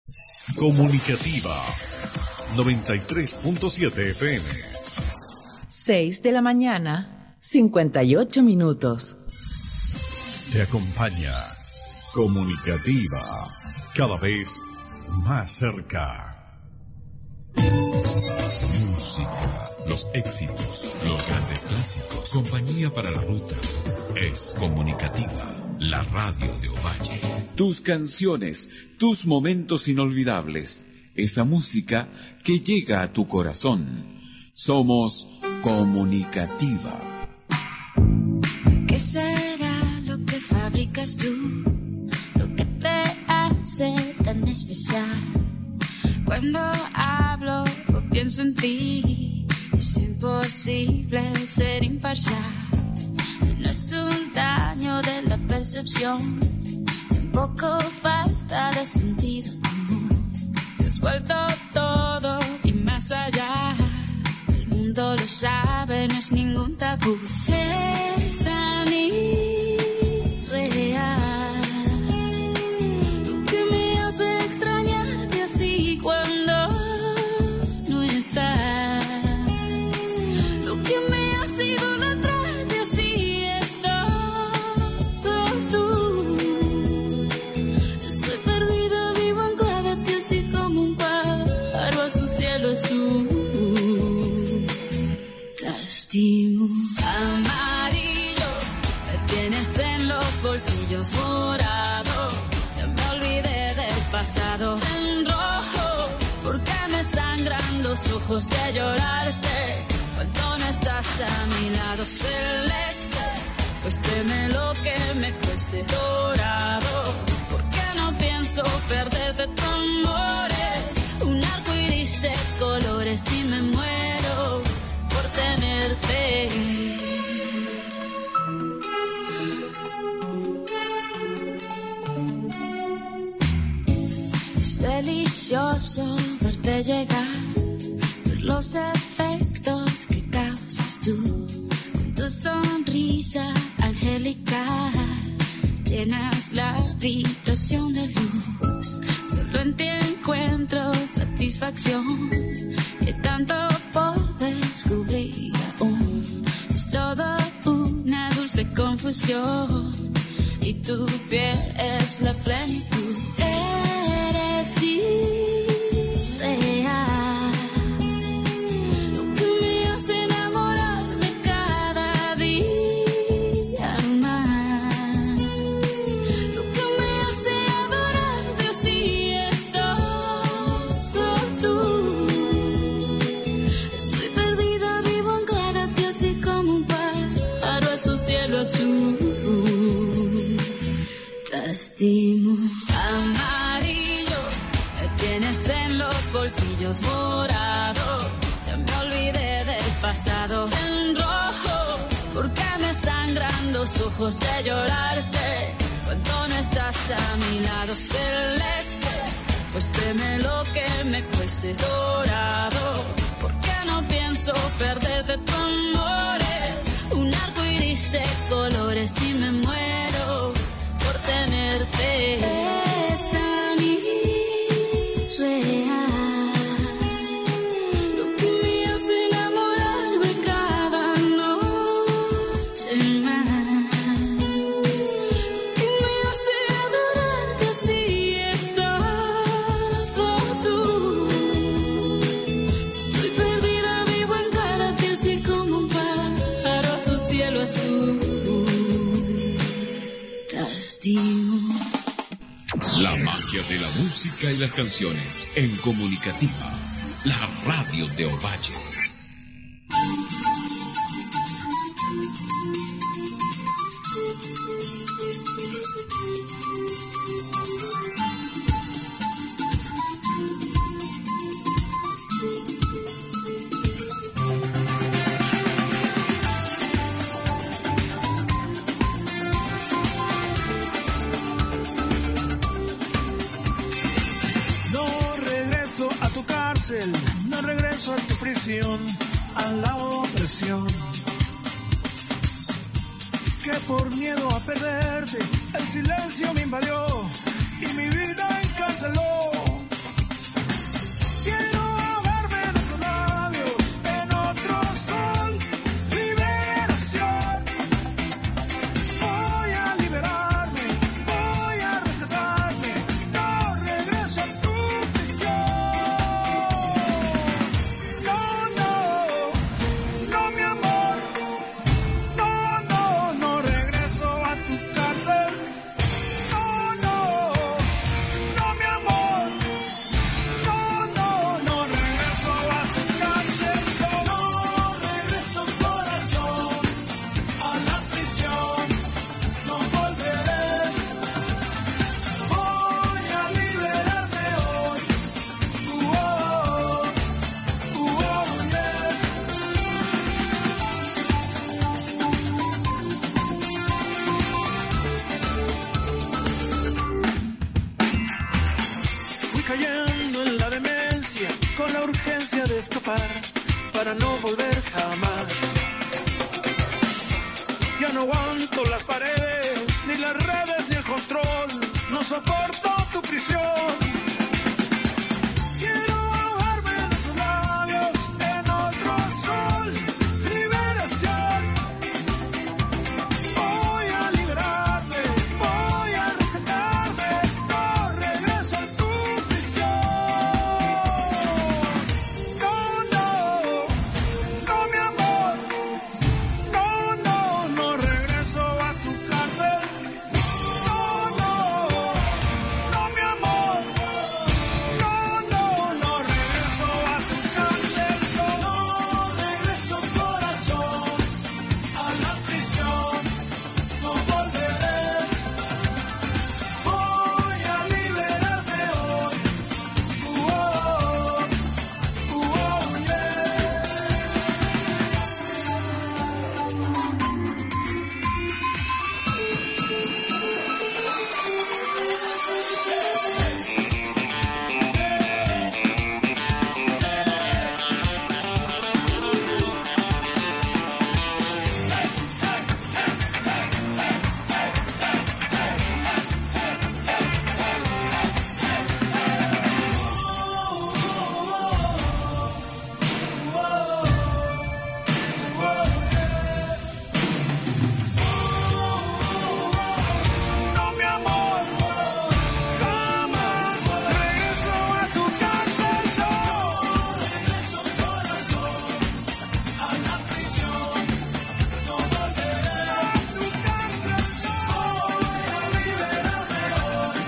Comunicativa 93.7 FM. 6 de la mañana, 58 minutos. Te acompaña Comunicativa, cada vez más cerca. Música, los éxitos, los grandes clásicos, compañía para la ruta. Es Comunicativa, la radio de Ovalle. Tus canciones, tus momentos inolvidables, esa música que llega a tu corazón. Somos Comunicativa. ¿Qué será lo que fabricas tú? Lo que te hace tan especial. Cuando hablo o pienso en ti, es imposible ser imparcial. No es un daño de la percepción, tampoco falta de sentido común. Te has vuelto todo y más allá. El mundo lo sabe, no es ningún tabú. Es tan irreal lo que me hace extrañarte así cuando no estás. Lo que me hace idolatrarte así es todo tú. Estoy perdida, vivo anclada a ti así como un pájaro a su cielo azul. Te estimo. Amarillo, me tienes en los bolsillos. Morado, ya me olvidé del pasado. En rojo, porque me sangran los ojos de llorarte cuando no estás a mi lado. Celeste, cuésteme lo que me cueste. Dorado, porque no pienso perderte tu amores. Un arco iris de colores y me muero por tenerte. Es delicioso verte llegar, ver los efectos que causas tú. Con tu sonrisa angelical llenas la habitación de luz. Solo en ti encuentro satisfacción, que tanto por descubrir aún. Es todo una dulce confusión y tu piel es la plenitud. Eres irreal, lo que me hace enamorarme cada día más. Lo que me hace adorarte así es todo tú. Estoy perdida, vivo anclada a ti así como un pájaro a su cielo azul. Te estimo. Amarillo, me tienes en los bolsillos. Morado, ya me olvidé del pasado. En rojo, porque me sangran los ojos de llorarte cuando no estás a mi lado. Celeste, cuésteme lo que me cueste. Dorado, porque no pienso perderte tu amores. Un arco iris de colores y me muero por tenerte. Es tan irreal lo que me hace enamorarme cada noche más. Lo que me hace adorarte así es todo tú. Estoy perdida, vivo anclada a ti así como un pájaro a su cielo azul. Te estimo. La magia de la música y las canciones en Comunicativa, la radio de Ovalle. No regreso a tu prisión, a la opresión. Que por miedo a perderte, el silencio me invadió y mi vida encarceló. cayendo en la demencia, con la urgencia de escapar para no volver jamás. Ya no aguanto las paredes, ni las redes, ni el control. No soporto tu prisión. Quiero ahogarme en tus labios, en otro sol. Liberación. Voy a liberarme, voy a rescatarme. No regreso a tu prisión. No, no, no, mi amor. No, no, no regreso a tu cárcel. No, no, no, mi amor. No, no, no regreso a tu cárcel. No regreso, corazón, a la prisión. No volveré. Voy a liberarme hoy. Yeah. No, mi amor, jamás regreso a tu cárcel. No regreso, corazón, a la prisión. No volveré a tu cárcel. Voy a liberarme hoy.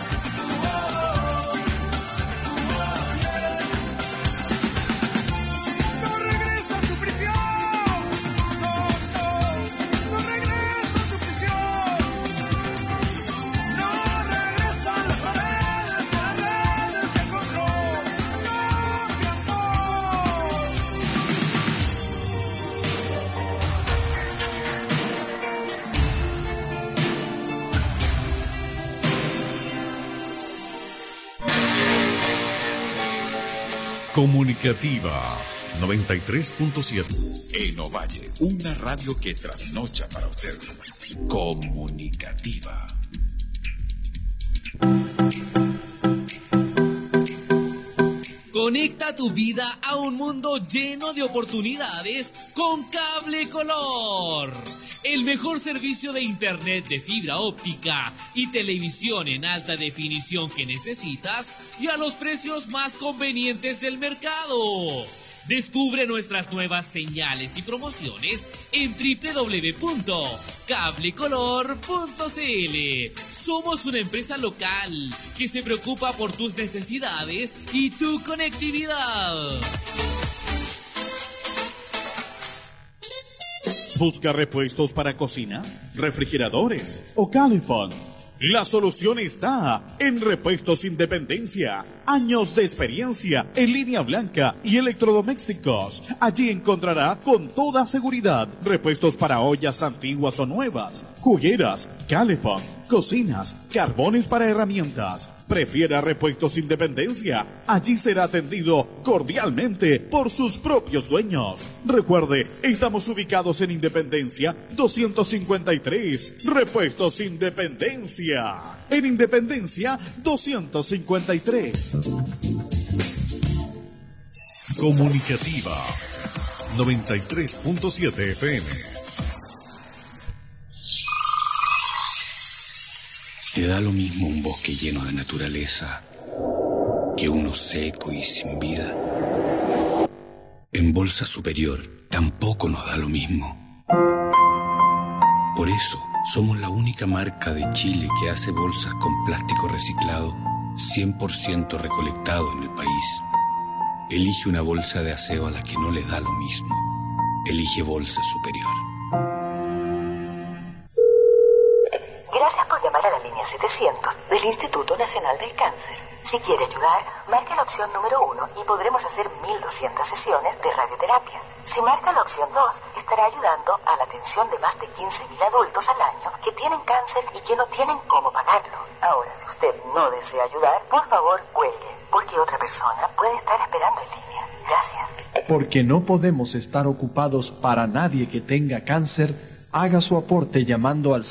No regreso a tu prisión. No, no, no regreso a tu prisión. No regresan las paredes, las redes de control. No, mi amor. Comunicativa 93.7. En Ovalle, una radio que trasnocha para usted. Comunicativa. Conecta tu vida a un mundo lleno de oportunidades con Cable Color. El mejor servicio de internet de fibra óptica y televisión en alta definición que necesitas y a los precios más convenientes del mercado. Descubre nuestras nuevas señales y promociones en www.cablecolor.cl. Somos una empresa local que se preocupa por tus necesidades y tu conectividad. ¿Busca repuestos para cocina, refrigeradores o Califón? La solución está en Repuestos Independencia. Años de experiencia en línea blanca y electrodomésticos. Allí encontrará con toda seguridad repuestos para ollas antiguas o nuevas, jugueras, calefón, cocinas, carbones para herramientas. Prefiera Repuestos Independencia. Allí será atendido cordialmente por sus propios dueños. Recuerde, estamos ubicados en Independencia 253. Repuestos Independencia. En Independencia 253. Comunicativa 93.7 FM. Te da lo mismo un bosque lleno de naturaleza que uno seco y sin vida. En Bolsa Superior tampoco nos da lo mismo. Por eso somos la única marca de Chile que hace bolsas con plástico reciclado 100% recolectado en el país. Elige una bolsa de aseo a la que no le da lo mismo. Elige Bolsa Superior. Gracias por llamar llamar a la línea 700 del Instituto Nacional del Cáncer. Si quiere ayudar, marque la opción número 1 y podremos hacer 1.200 sesiones de radioterapia. Si marca la opción 2, estará ayudando a la atención de más de 15.000 adultos al año que tienen cáncer y que no tienen cómo pagarlo. Ahora, si usted no desea ayudar, por favor, cuelgue, porque otra persona puede estar esperando en línea. Gracias. Porque no podemos estar ocupados para nadie que tenga cáncer, haga su aporte llamando al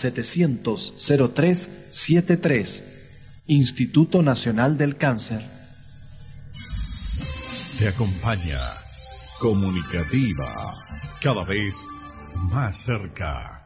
700-0373. Instituto Nacional del Cáncer. Te acompaña. Comunicativa. Cada vez más cerca.